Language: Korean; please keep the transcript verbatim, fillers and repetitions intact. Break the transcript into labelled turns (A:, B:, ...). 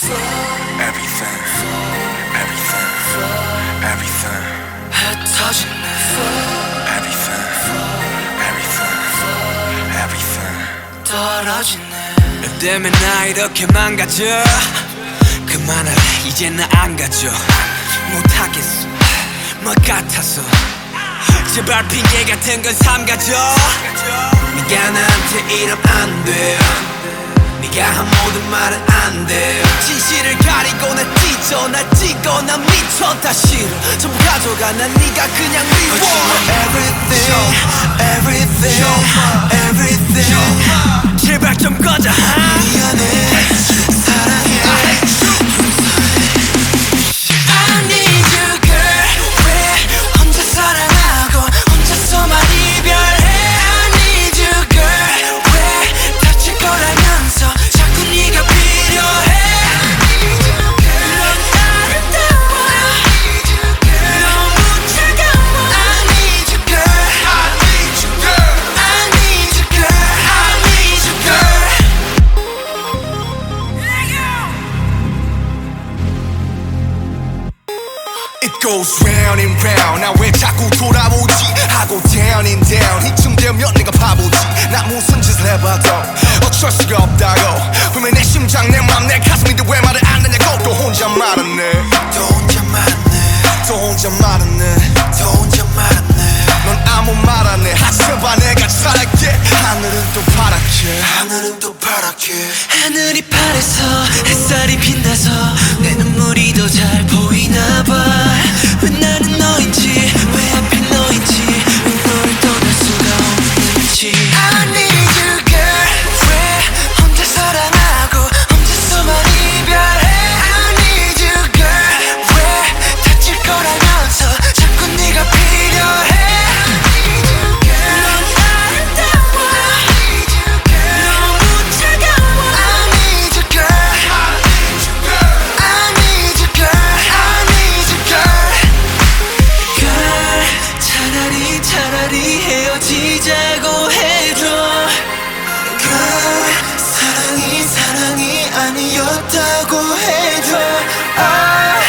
A: Everything, everything, everything
B: 흩어지네
A: Everything, everything, everything
B: 떨어지네
C: 너 때문에 나 이렇게 망가져 그만할래 이제 나 안 가져 못하겠어 뭐 같아서 제발 핑계 같은 건 삼가져 네가 나한테 이러면 안돼 네가 한 모든 말은 안돼 진실을 가리고 나 찢어 나 찍어 나 미쳐 다 싫어 전부 가져가 난 네가 그냥 미워 Everything Everything Everything 제발 좀 꺼져 미안해 사랑해 I need you girl 왜 혼자 사랑하고 혼자서만 이별해 I need you girl 왜 다칠 거라면서 자꾸 네가 필요해 I need you girl 넌 아름다워 I need you girl 너무 차가워 I need you girl I need you girl I need you girl I need you girl
A: It goes round and round 나 왜 자꾸 돌아오지 하고 down and down 이쯤 되면 내가 바보지 나 무슨 짓을 해봐도 어쩔 수가 없다고 분명 내 심장 내 맘 내 가슴인데 왜 말을 안 하냐고 또 혼자 말았네
C: 또 혼자 말았네
A: 또 혼자 말았네
C: 또 혼자 말았네
A: 넌 아무 말 안 해 하지마 내가 잘할게 하늘은 또 파랗게
C: 하늘은 또 파랗게 하늘이 파래서 햇살이 빛나서 내 눈물이 더 잘 보이나 봐 왜 나는 너인지 왜 하필 너인지 왜 너를 떠날 수가 없는지 I need you girl 왜 혼자 사랑하고 혼자서만 이별해 I need you girl 왜 다칠 거라면서 자꾸 네가 필요해 I need you girl 넌 아름다워 I need you girl 너무 차가워 I need you girl I need you girl I need you girl I need you girl girl 차라리 차라리 헤어지자고 해줘 girl 사랑이 사랑이 아니었다고 해줘 oh.